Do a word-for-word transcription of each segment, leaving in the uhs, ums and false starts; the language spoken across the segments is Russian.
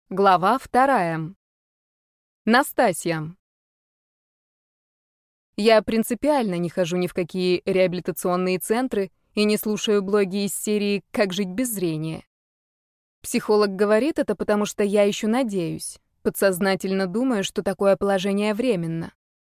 Глава вторая. Настасья. Я принципиально не хожу ни в какие реабилитационные центры и не слушаю блоги из серии «Как жить без зрения». Психолог говорит это, потому что я еще надеюсь, подсознательно думаю, что такое положение временно.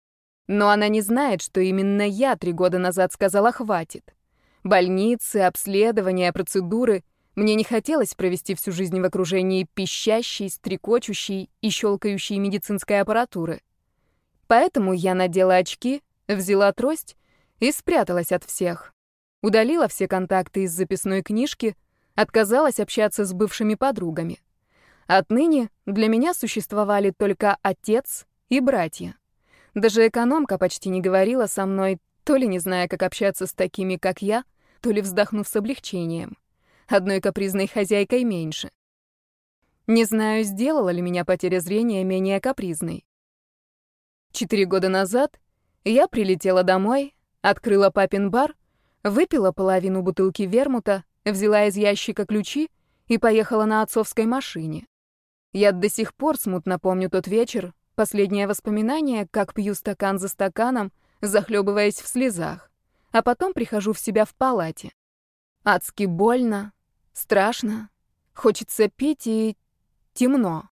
Но она не знает, что именно я три года назад сказала «хватит». Больницы, обследования, процедуры — мне не хотелось провести всю жизнь в окружении пищащей, стрекочущей и щелкающей медицинской аппаратуры. Поэтому я надела очки, взяла трость и спряталась от всех. Удалила все контакты из записной книжки, отказалась общаться с бывшими подругами. Отныне для меня существовали только отец и братья. Даже экономка почти не говорила со мной, то ли не зная, как общаться с такими, как я, то ли вздохнув с облегчением. Одной капризной хозяйкой меньше. Не знаю, сделала ли меня потеря зрения менее капризной. Четыре года назад я прилетела домой, открыла папин бар, выпила половину бутылки вермута, взяла из ящика ключи и поехала на отцовской машине. Я до сих пор смутно помню тот вечер, последнее воспоминание, как пью стакан за стаканом, захлебываясь в слезах, а потом прихожу в себя в палате. Адски больно. Страшно, хочется пить и темно.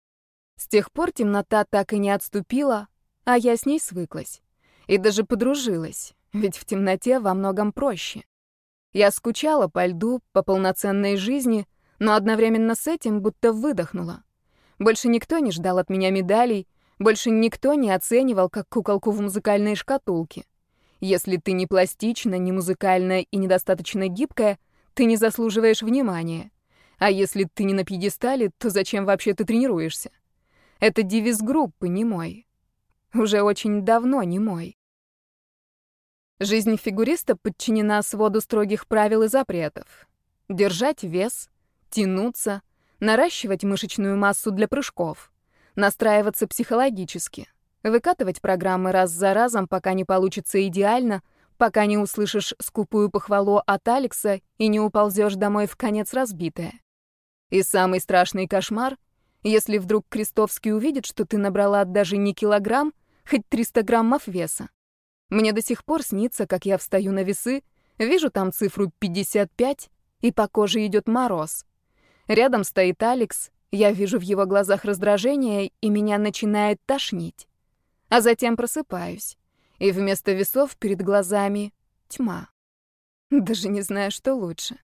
С тех пор темнота так и не отступила, а я с ней свыклась. И даже подружилась, ведь в темноте во многом проще. Я скучала по льду, по полноценной жизни, но одновременно с этим будто выдохнула. Больше никто не ждал от меня медалей, больше никто не оценивал как куколку в музыкальной шкатулке. Если ты не пластична, не музыкальная и недостаточно гибкая, ты не заслуживаешь внимания. А если ты не на пьедестале, то зачем вообще ты тренируешься? Это девиз группы, не мой. Уже очень давно не мой. Жизнь фигуриста подчинена своду строгих правил и запретов. Держать вес, тянуться, наращивать мышечную массу для прыжков, настраиваться психологически, выкатывать программы раз за разом, пока не получится идеально, пока не услышишь скупую похвалу от Алекса и не уползешь домой в конец разбитая. И самый страшный кошмар, если вдруг Крестовский увидит, что ты набрала даже не килограмм, хоть триста граммов веса. Мне до сих пор снится, как я встаю на весы, вижу там цифру пятьдесят пять, и по коже идет мороз. Рядом стоит Алекс, я вижу в его глазах раздражение, и меня начинает тошнить. А затем просыпаюсь. И вместо весов перед глазами тьма. Даже не знаю, что лучше.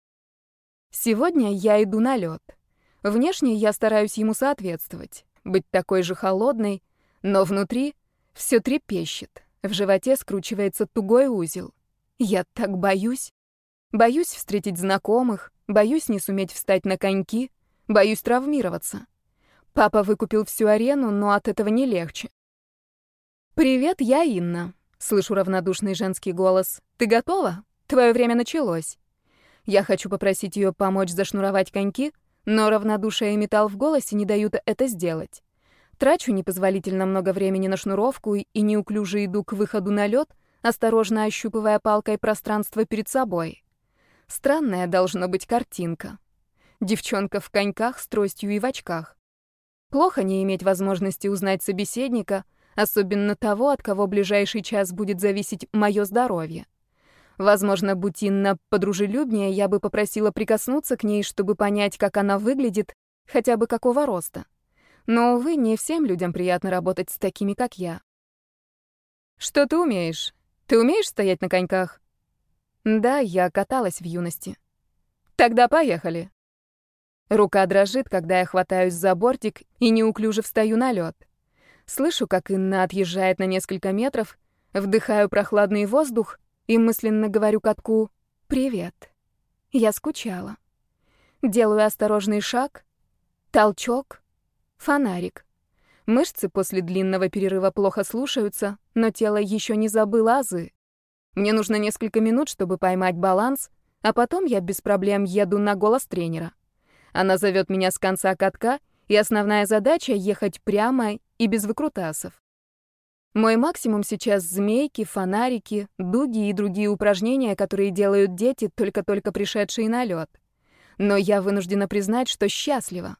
Сегодня я иду на лед. Внешне я стараюсь ему соответствовать, быть такой же холодной, но внутри все трепещет, в животе скручивается тугой узел. Я так боюсь. Боюсь встретить знакомых, боюсь не суметь встать на коньки, боюсь травмироваться. Папа выкупил всю арену, но от этого не легче. «Привет, я Инна», — слышу равнодушный женский голос. «Ты готова? Твое время началось». Я хочу попросить ее помочь зашнуровать коньки, но равнодушие и металл в голосе не дают это сделать. Трачу непозволительно много времени на шнуровку и неуклюже иду к выходу на лед, осторожно ощупывая палкой пространство перед собой. Странная должна быть картинка. Девчонка в коньках с тростью и в очках. Плохо не иметь возможности узнать собеседника, особенно того, от кого ближайший час будет зависеть мое здоровье. Возможно, будь Инна подружелюбнее, я бы попросила прикоснуться к ней, чтобы понять, как она выглядит, хотя бы какого роста. Но, увы, не всем людям приятно работать с такими, как я. «Что ты умеешь? Ты умеешь стоять на коньках?» «Да, я каталась в юности». «Тогда поехали». Рука дрожит, когда я хватаюсь за бортик и неуклюже встаю на лед. Слышу, как Инна отъезжает на несколько метров, вдыхаю прохладный воздух и мысленно говорю катку «Привет». Я скучала. Делаю осторожный шаг, толчок, фонарик. Мышцы после длинного перерыва плохо слушаются, но тело еще не забыло азы. Мне нужно несколько минут, чтобы поймать баланс, а потом я без проблем еду на голос тренера. Она зовет меня с конца катка, и основная задача — ехать прямо и без выкрутасов. Мой максимум сейчас — змейки, фонарики, дуги и другие упражнения, которые делают дети, только-только пришедшие на лед. Но я вынуждена признать, что счастлива.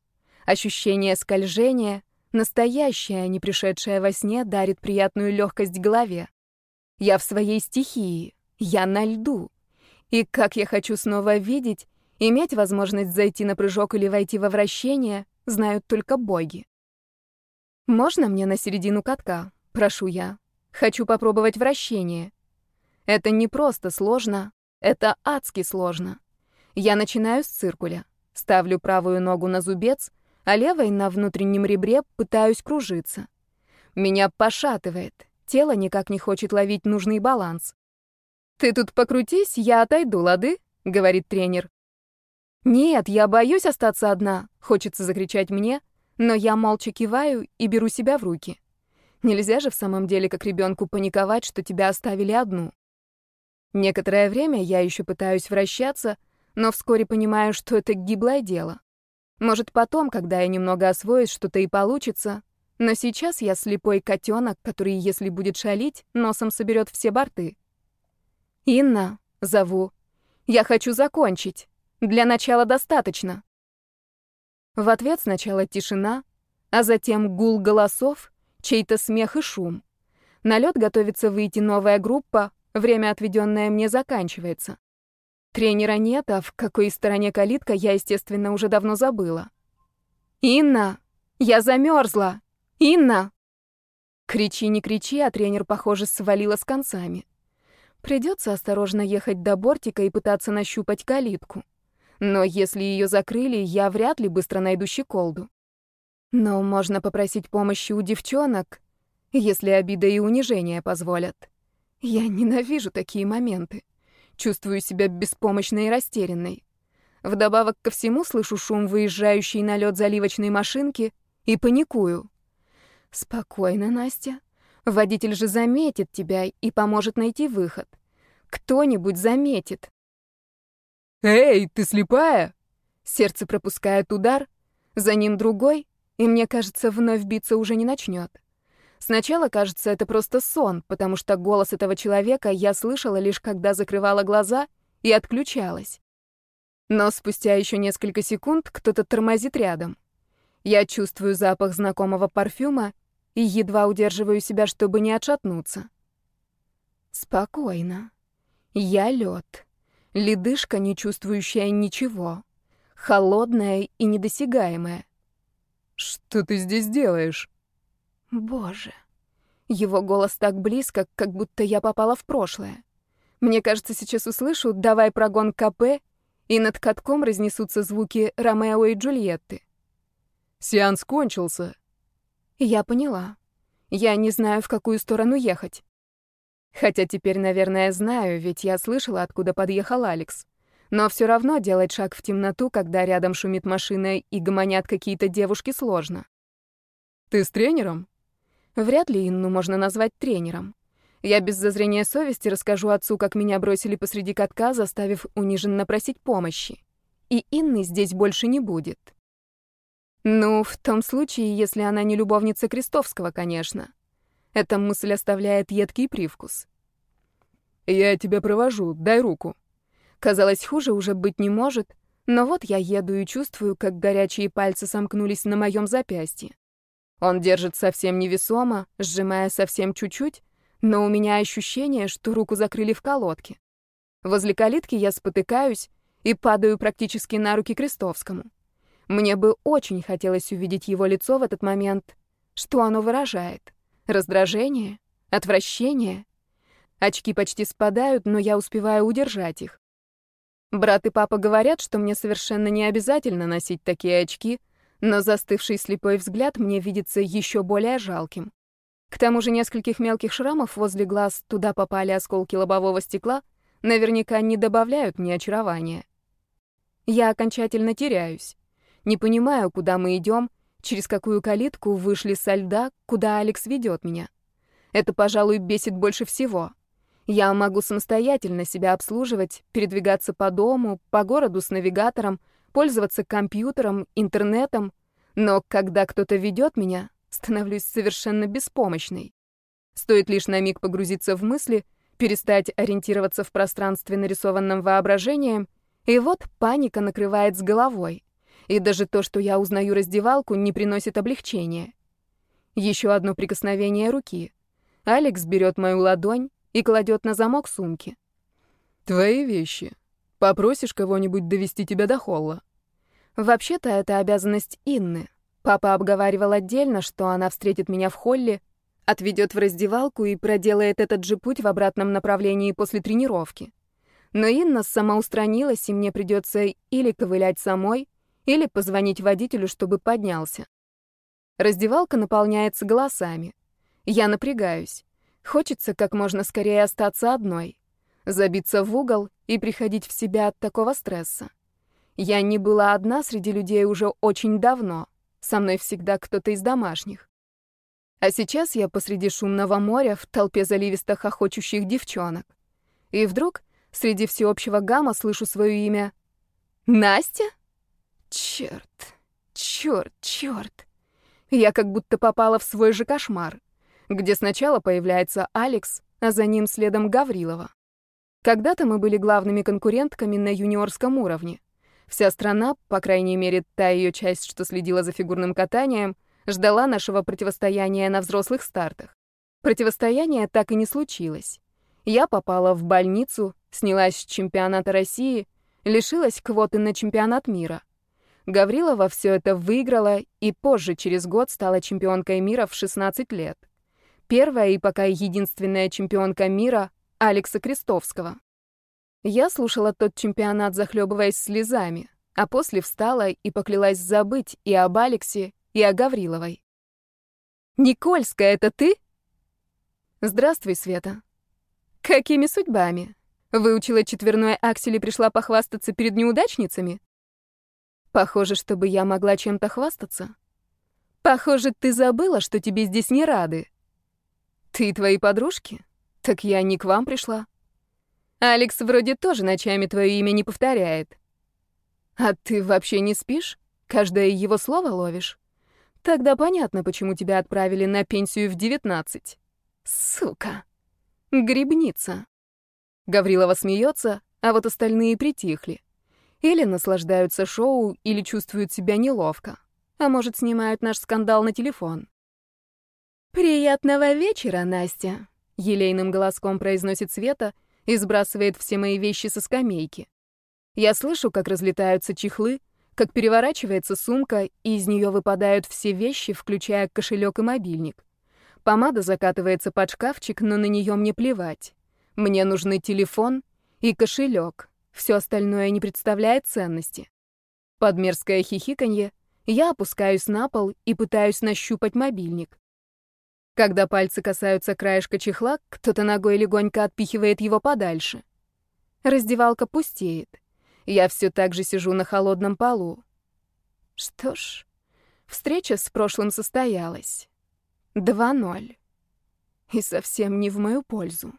Ощущение скольжения, настоящее, а не пришедшее во сне, дарит приятную легкость голове. Я в своей стихии, я на льду. И как я хочу снова видеть, иметь возможность зайти на прыжок или войти во вращение, знают только боги. «Можно мне на середину катка?» — прошу я. «Хочу попробовать вращение». Это не просто сложно, это адски сложно. Я начинаю с циркуля, ставлю правую ногу на зубец, а левой на внутреннем ребре пытаюсь кружиться. Меня пошатывает, тело никак не хочет ловить нужный баланс. «Ты тут покрутись, я отойду, лады?» — говорит тренер. «Нет, я боюсь остаться одна», — хочется закричать мне, но я молча киваю и беру себя в руки. Нельзя же в самом деле как ребенку паниковать, что тебя оставили одну. Некоторое время я еще пытаюсь вращаться, но вскоре понимаю, что это гиблое дело. Может, потом, когда я немного освоюсь, что-то и получится, но сейчас я слепой котенок, который, если будет шалить, носом соберет все борты. «Инна», — зову, — «я хочу закончить. Для начала достаточно». В ответ сначала тишина, а затем гул голосов, чей-то смех и шум. На лед готовится выйти новая группа, время, отведенное мне, заканчивается. Тренера нет, а в какой стороне калитка, я, естественно, уже давно забыла. «Инна! Я замерзла! Инна!» Кричи, не кричи, а тренер, похоже, свалила с концами. Придется осторожно ехать до бортика и пытаться нащупать калитку. Но если ее закрыли, я вряд ли быстро найду щеколду. Но можно попросить помощи у девчонок, если обида и унижение позволят. Я ненавижу такие моменты. Чувствую себя беспомощной и растерянной. Вдобавок ко всему слышу шум выезжающей на лед заливочной машинки и паникую. Спокойно, Настя. Водитель же заметит тебя и поможет найти выход. Кто-нибудь заметит. «Эй, ты слепая?» Сердце пропускает удар, за ним другой, и мне кажется, вновь биться уже не начнет. Сначала кажется, это просто сон, потому что голос этого человека я слышала лишь когда закрывала глаза и отключалась. Но спустя еще несколько секунд кто-то тормозит рядом. Я чувствую запах знакомого парфюма и едва удерживаю себя, чтобы не отшатнуться. Спокойно. Я лед. Ледышка, не чувствующая ничего. Холодная и недосягаемая. «Что ты здесь делаешь?» Боже. Его голос так близко, как будто я попала в прошлое. Мне кажется, сейчас услышу «давай прогон КП», и над катком разнесутся звуки Ромео и Джульетты. «Сеанс кончился». Я поняла. Я не знаю, в какую сторону ехать. Хотя теперь, наверное, знаю, ведь я слышала, откуда подъехал Алекс. Но все равно делать шаг в темноту, когда рядом шумит машина и гомонят какие-то девушки, сложно. «Ты с тренером?» Вряд ли Инну можно назвать тренером. Я без зазрения совести расскажу отцу, как меня бросили посреди катка, заставив униженно просить помощи. И Инны здесь больше не будет. Ну, в том случае, если она не любовница Крестовского, конечно. Эта мысль оставляет едкий привкус. «Я тебя провожу, дай руку». Казалось, хуже уже быть не может, но вот я еду и чувствую, как горячие пальцы сомкнулись на моем запястье. Он держит совсем невесомо, сжимая совсем чуть-чуть, но у меня ощущение, что руку закрыли в колодке. Возле калитки я спотыкаюсь и падаю практически на руки Крестовскому. Мне бы очень хотелось увидеть его лицо в этот момент. Что оно выражает? Раздражение? Отвращение? Очки почти спадают, но я успеваю удержать их. Брат и папа говорят, что мне совершенно не обязательно носить такие очки, но застывший слепой взгляд мне видится еще более жалким. К тому же нескольких мелких шрамов возле глаз, туда попали осколки лобового стекла, наверняка не добавляют мне очарования. Я окончательно теряюсь. Не понимаю, куда мы идем, через какую калитку вышли со льда, куда Алекс ведет меня. Это, пожалуй, бесит больше всего. Я могу самостоятельно себя обслуживать, передвигаться по дому, по городу с навигатором, пользоваться компьютером, интернетом, но когда кто-то ведет меня, становлюсь совершенно беспомощной. Стоит лишь на миг погрузиться в мысли, перестать ориентироваться в пространстве, нарисованном воображением, и вот паника накрывает с головой. И даже то, что я узнаю раздевалку, не приносит облегчения. Еще одно прикосновение руки. Алекс берет мою ладонь и кладет на замок сумки. Твои вещи. Попросишь кого-нибудь довести тебя до холла. Вообще-то это обязанность Инны. Папа обговаривал отдельно, что она встретит меня в холле, отведет в раздевалку и проделает этот же путь в обратном направлении после тренировки. Но Инна самоустранилась, и мне придется или ковылять самой, или позвонить водителю, чтобы поднялся. Раздевалка наполняется голосами. Я напрягаюсь. Хочется как можно скорее остаться одной, забиться в угол и приходить в себя от такого стресса. Я не была одна среди людей уже очень давно. Со мной всегда кто-то из домашних. А сейчас я посреди шумного моря в толпе заливисто хохочущих девчонок. И вдруг среди всеобщего гамма слышу свое имя. Настя? Черт, черт, черт. Я как будто попала в свой же кошмар, где сначала появляется Алекс, а за ним следом Гаврилова. Когда-то мы были главными конкурентками на юниорском уровне. Вся страна, по крайней мере, та ее часть, что следила за фигурным катанием, ждала нашего противостояния на взрослых стартах. Противостояние так и не случилось. Я попала в больницу, снялась с чемпионата России, лишилась квоты на чемпионат мира. Гаврилова все это выиграла и позже, через год, стала чемпионкой мира в шестнадцать лет. Первая и пока единственная чемпионка мира Алекса Крестовского. Я слушала тот чемпионат, захлебываясь слезами, а после встала и поклялась забыть и об Алексе, и о Гавриловой. «Никольская, это ты?» «Здравствуй, Света». «Какими судьбами? Выучила четверной аксель и пришла похвастаться перед неудачницами?» «Похоже, чтобы я могла чем-то хвастаться». «Похоже, ты забыла, что тебе здесь не рады». «Ты и твои подружки? Так я не к вам пришла». «Алекс вроде тоже ночами твое имя не повторяет». «А ты вообще не спишь? Каждое его слово ловишь? Тогда понятно, почему тебя отправили на пенсию в девятнадцать. Сука. Грибница». Гаврилова смеется, а вот остальные притихли. Или наслаждаются шоу, или чувствуют себя неловко. А может, снимают наш скандал на телефон. «Приятного вечера, Настя», — елейным голоском произносит Света и сбрасывает все мои вещи со скамейки. Я слышу, как разлетаются чехлы, как переворачивается сумка, и из нее выпадают все вещи, включая кошелек и мобильник. Помада закатывается под шкафчик, но на нее мне плевать. Мне нужны телефон и кошелек. Все остальное не представляет ценности. Под мерзкое хихиканье я опускаюсь на пол и пытаюсь нащупать мобильник. Когда пальцы касаются краешка чехла, кто-то ногой легонько отпихивает его подальше. Раздевалка пустеет. Я все так же сижу на холодном полу. Что ж, встреча с прошлым состоялась. два ноль. И совсем не в мою пользу.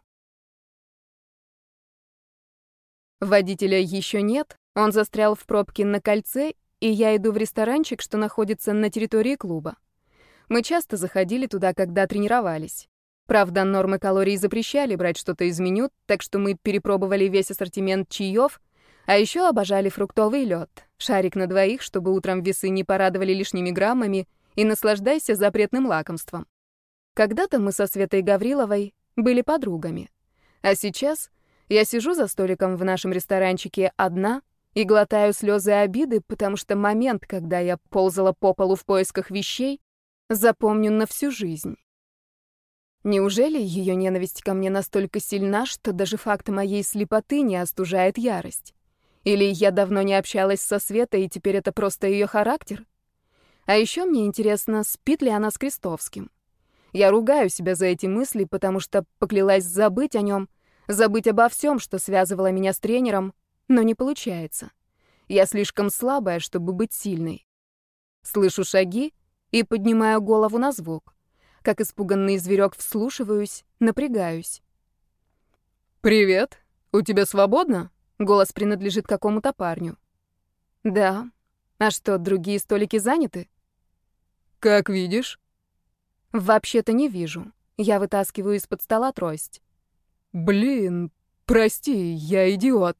Водителя еще нет, он застрял в пробке на кольце, и я иду в ресторанчик, что находится на территории клуба. Мы часто заходили туда, когда тренировались. Правда, нормы калорий запрещали брать что-то из меню, так что мы перепробовали весь ассортимент чаев, а еще обожали фруктовый лед, шарик на двоих, чтобы утром весы не порадовали лишними граммами, и наслаждайся запретным лакомством. Когда-то мы со Светой Гавриловой были подругами, а сейчас я сижу за столиком в нашем ресторанчике одна и глотаю слезы обиды, потому что момент, когда я ползала по полу в поисках вещей, запомню на всю жизнь. Неужели ее ненависть ко мне настолько сильна, что даже факт моей слепоты не остужает ярость? Или я давно не общалась со Светой, и теперь это просто ее характер? А еще мне интересно, спит ли она с Крестовским. Я ругаю себя за эти мысли, потому что поклялась забыть о нем, забыть обо всем, что связывало меня с тренером, но не получается. Я слишком слабая, чтобы быть сильной. Слышу шаги и поднимаю голову на звук. Как испуганный зверек вслушиваюсь, напрягаюсь. «Привет. У тебя свободно?» Голос принадлежит какому-то парню. «Да. А что, другие столики заняты?» «Как видишь». «Вообще-то не вижу. Я вытаскиваю из-под стола трость». «Блин, прости, я идиот.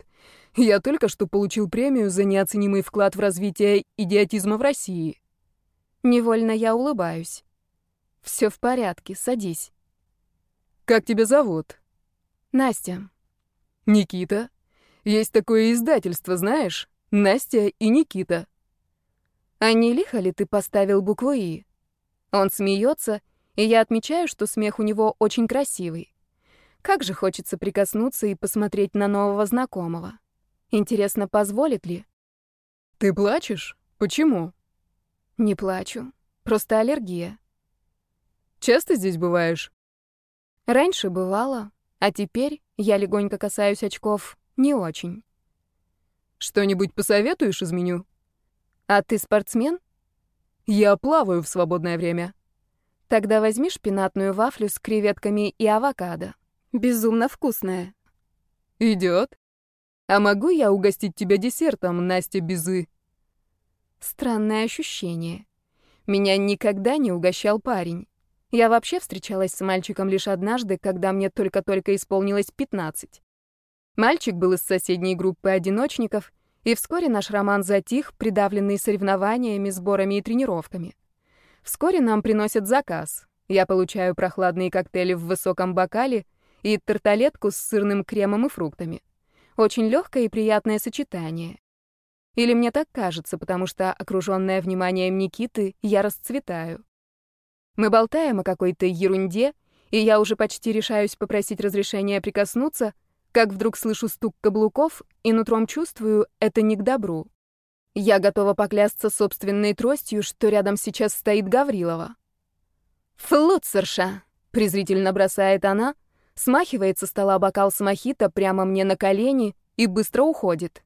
Я только что получил премию за неоценимый вклад в развитие идиотизма в России. Невольно я улыбаюсь. Все в порядке, садись. Как тебя зовут? Настя. Никита. Есть такое издательство, знаешь? Настя и Никита. А не лихо ли ты поставил букву «и»? Он смеется, и я отмечаю, что смех у него очень красивый. Как же хочется прикоснуться и посмотреть на нового знакомого. Интересно, позволит ли? Ты плачешь? Почему? Не плачу. Просто аллергия. Часто здесь бываешь? Раньше бывало, а теперь я легонько касаюсь очков не очень. Что-нибудь посоветуешь из меню? А ты спортсмен? Я плаваю в свободное время. Тогда возьми шпинатную вафлю с креветками и авокадо. Безумно вкусная. Идет. А могу я угостить тебя десертом, Настя Безы? Странное ощущение. Меня никогда не угощал парень. Я вообще встречалась с мальчиком лишь однажды, когда мне только-только исполнилось пятнадцать. Мальчик был из соседней группы одиночников, и вскоре наш роман затих, придавленный соревнованиями, сборами и тренировками. Вскоре нам приносят заказ. Я получаю прохладные коктейли в высоком бокале и тарталетку с сырным кремом и фруктами. Очень легкое и приятное сочетание. Или мне так кажется, потому что, окружённая вниманием Никиты, я расцветаю. Мы болтаем о какой-то ерунде, и я уже почти решаюсь попросить разрешения прикоснуться, как вдруг слышу стук каблуков и нутром чувствую, это не к добру. Я готова поклясться собственной тростью, что рядом сейчас стоит Гаврилова. «Флуцерша!» — презрительно бросает она, смахивает со стола бокал с мохито прямо мне на колени и быстро уходит.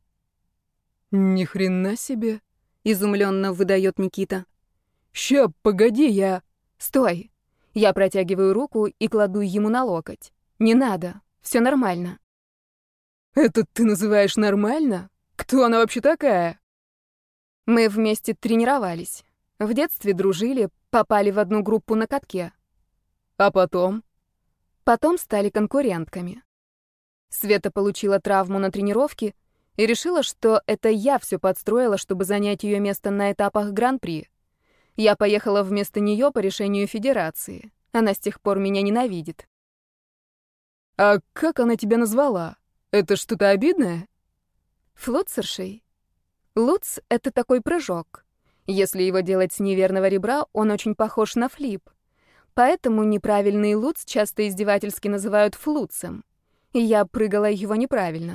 Ни хрена себе, изумленно выдает Никита. Ща, погоди, я... Стой. Я протягиваю руку и кладу ему на локоть. Не надо, все нормально. Это ты называешь нормально? Кто она вообще такая? Мы вместе тренировались. В детстве дружили, попали в одну группу на катке. А потом? Потом стали конкурентками. Света получила травму на тренировке и решила, что это я все подстроила, чтобы занять ее место на этапах Гран-при. Я поехала вместо нее по решению федерации. Она с тех пор меня ненавидит. А как она тебя назвала? Это что-то обидное? Флуцершей. Луц — это такой прыжок. Если его делать с неверного ребра, он очень похож на флип. Поэтому неправильный луц часто издевательски называют флуцем. И я прыгала его неправильно.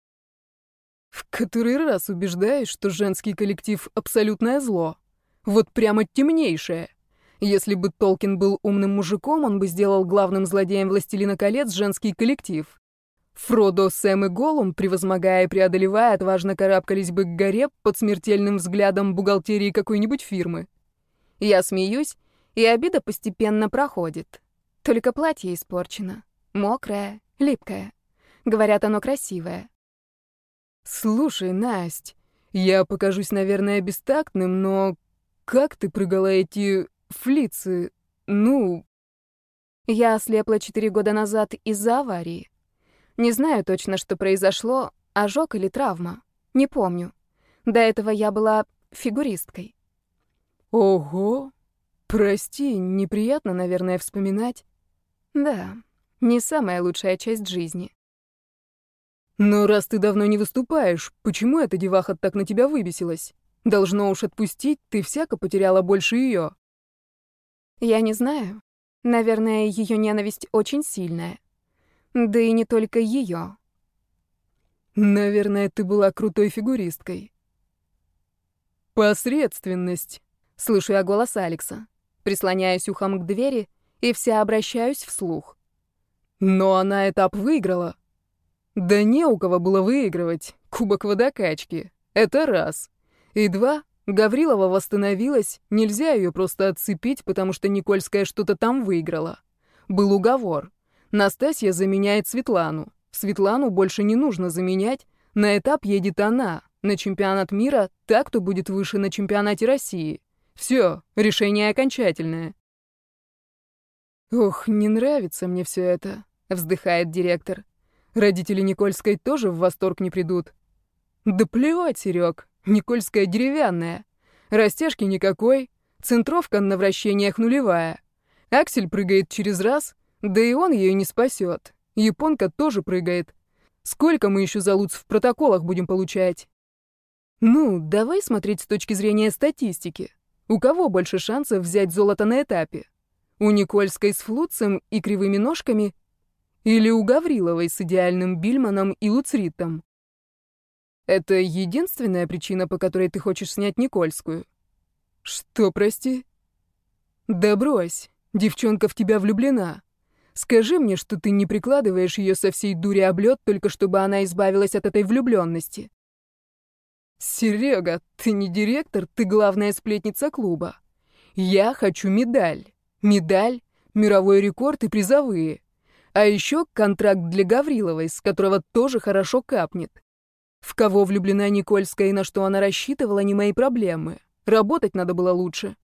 В который раз убеждаюсь, что женский коллектив — абсолютное зло. Вот прямо темнейшее. Если бы Толкин был умным мужиком, он бы сделал главным злодеем «Властелина колец» женский коллектив. Фродо, Сэм и Голлум, превозмогая и преодолевая, отважно карабкались бы к горе под смертельным взглядом бухгалтерии какой-нибудь фирмы. Я смеюсь, и обида постепенно проходит. Только платье испорчено. Мокрое, липкое. Говорят, оно красивое. Слушай, Насть, я покажусь, наверное, бестактным, но как ты прыгала эти флицы? Ну... Я ослепла четыре года назад из-за аварии. Не знаю точно, что произошло, ожог или травма. Не помню. До этого я была фигуристкой. Ого! Прости, неприятно, наверное, вспоминать. Да, не самая лучшая часть жизни. Но раз ты давно не выступаешь, почему эта деваха так на тебя выбесилась? Должно уж отпустить, ты всяко потеряла больше ее. Я не знаю. Наверное, ее ненависть очень сильная. Да и не только ее. Наверное, ты была крутой фигуристкой. Посредственность. Слышу я голос Алекса. Прислоняюсь ухом к двери и вся обращаюсь вслух. Но она этап выиграла. Да не у кого было выигрывать. Кубок водокачки. Это раз. И два. Гаврилова восстановилась. Нельзя ее просто отцепить, потому что Никольская что-то там выиграла. Был уговор. Настасья заменяет Светлану. Светлану больше не нужно заменять. На этап едет она. На чемпионат мира та, кто будет выше на чемпионате России. Все, решение окончательное. Ох, не нравится мне все это, вздыхает директор. Родители Никольской тоже в восторг не придут. Да плевать, Серег, Никольская деревянная. Растяжки никакой, центровка на вращениях нулевая. Аксель прыгает через раз, да и он ее не спасет. Японка тоже прыгает. Сколько мы еще залуц в протоколах будем получать? Ну, давай смотреть с точки зрения статистики. У кого больше шансов взять золото на этапе? У Никольской с флуцем и кривыми ножками? Или у Гавриловой с идеальным Бильманом и Луцритом? Это единственная причина, по которой ты хочешь снять Никольскую? Что, прости? Да брось, девчонка в тебя влюблена. Скажи мне, что ты не прикладываешь ее со всей дури об лед, только чтобы она избавилась от этой влюбленности. Серега, ты не директор, ты главная сплетница клуба. Я хочу медаль. Медаль, мировой рекорд и призовые. А еще контракт для Гавриловой, с которого тоже хорошо капнет. В кого влюблена Никольская и на что она рассчитывала, не мои проблемы. Работать надо было лучше.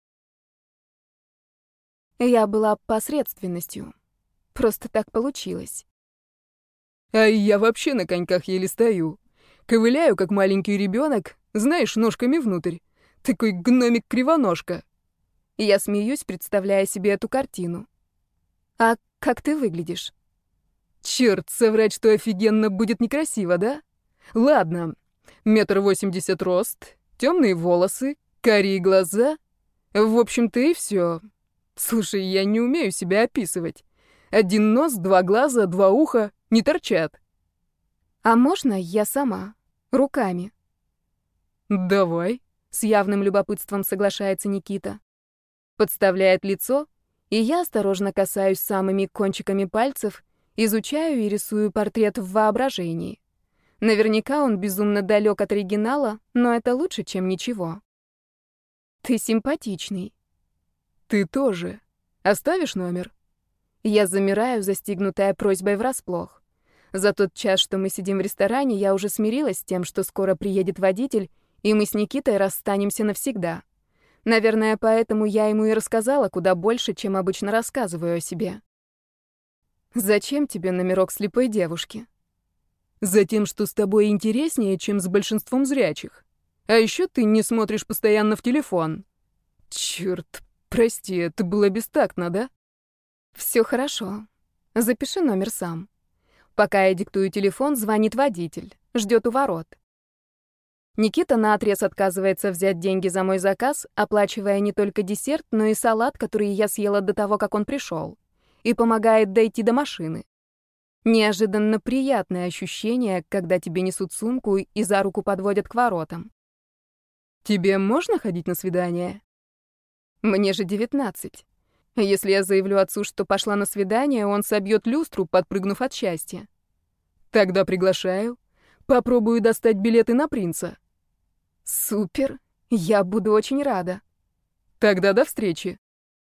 Я была посредственностью. Просто так получилось. А я вообще на коньках еле стою. Ковыляю, как маленький ребенок, знаешь, ножками внутрь. Такой гномик-кривоножка. Я смеюсь, представляя себе эту картину. А как ты выглядишь? Черт, соврать, что офигенно, будет некрасиво, да? Ладно, метр восемьдесят рост, темные волосы, карие глаза. В общем-то и все. Слушай, я не умею себя описывать. Один нос, два глаза, два уха не торчат. А можно я сама? Руками? Давай. С явным любопытством соглашается Никита. Подставляет лицо, и я осторожно касаюсь самыми кончиками пальцев, изучаю и рисую портрет в воображении. Наверняка он безумно далек от оригинала, но это лучше, чем ничего. Ты симпатичный. Ты тоже. Оставишь номер? Я замираю, застигнутая просьбой врасплох. За тот час, что мы сидим в ресторане, я уже смирилась с тем, что скоро приедет водитель, и мы с Никитой расстанемся навсегда. Наверное, поэтому я ему и рассказала куда больше, чем обычно рассказываю о себе. Зачем тебе номерок слепой девушки? Затем, что с тобой интереснее, чем с большинством зрячих. А еще ты не смотришь постоянно в телефон. Черт, прости, это было бестактно, да? Все хорошо. Запиши номер сам. Пока я диктую телефон, звонит водитель. Ждет у ворот. Никита наотрез отказывается взять деньги за мой заказ, оплачивая не только десерт, но и салат, который я съела до того, как он пришел, и помогает дойти до машины. Неожиданно приятное ощущение, когда тебе несут сумку и за руку подводят к воротам. Тебе можно ходить на свидание? Мне же девятнадцать. Если я заявлю отцу, что пошла на свидание, он собьет люстру, подпрыгнув от счастья. Тогда приглашаю. Попробую достать билеты на принца. Супер. Я буду очень рада. Тогда до встречи.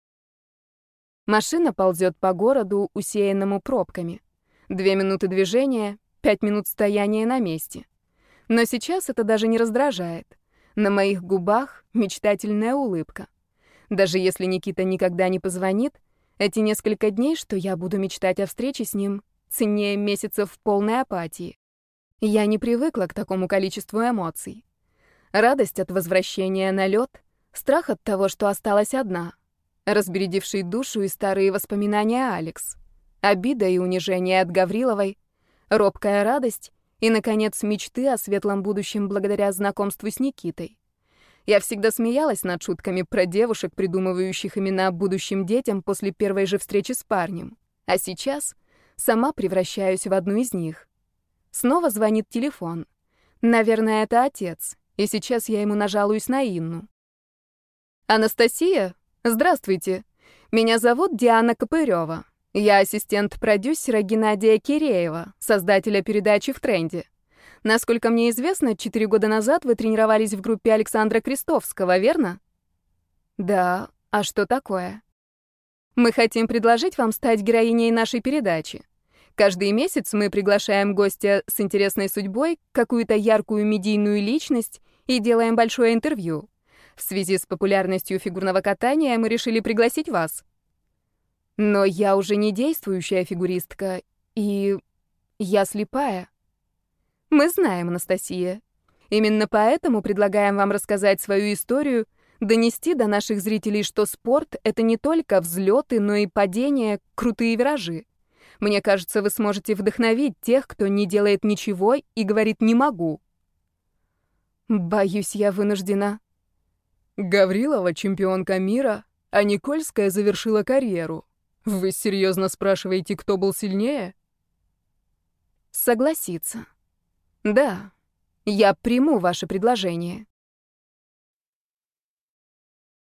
Машина ползет по городу, усеянному пробками. Две минуты движения, пять минут стояния на месте. Но сейчас это даже не раздражает. На моих губах мечтательная улыбка. Даже если Никита никогда не позвонит, эти несколько дней, что я буду мечтать о встрече с ним, ценнее месяцев в полной апатии. Я не привыкла к такому количеству эмоций. Радость от возвращения на лед, страх от того, что осталась одна, разбередивший душу и старые воспоминания Алекс, обида и унижение от Гавриловой, робкая радость и, наконец, мечты о светлом будущем благодаря знакомству с Никитой. Я всегда смеялась над шутками про девушек, придумывающих имена будущим детям после первой же встречи с парнем. А сейчас сама превращаюсь в одну из них. Снова звонит телефон. Наверное, это отец, и сейчас я ему нажалуюсь на Инну. «Анастасия? Здравствуйте. Меня зовут Диана Копырева. Я ассистент продюсера Геннадия Киреева, создателя передачи «В тренде». Насколько мне известно, четыре года назад вы тренировались в группе Александра Крестовского, верно? Да. А что такое? Мы хотим предложить вам стать героиней нашей передачи. Каждый месяц мы приглашаем гостя с интересной судьбой, какую-то яркую медийную личность и делаем большое интервью. В связи с популярностью фигурного катания мы решили пригласить вас. Но я уже не действующая фигуристка, и я слепая. Мы знаем, Анастасия. Именно поэтому предлагаем вам рассказать свою историю, донести до наших зрителей, что спорт — это не только взлеты, но и падения, крутые виражи. Мне кажется, вы сможете вдохновить тех, кто не делает ничего и говорит «не могу». Боюсь, я вынуждена. Гаврилова — чемпионка мира, а Никольская завершила карьеру. Вы серьезно спрашиваете, кто был сильнее? Согласиться. Да, я приму ваше предложение.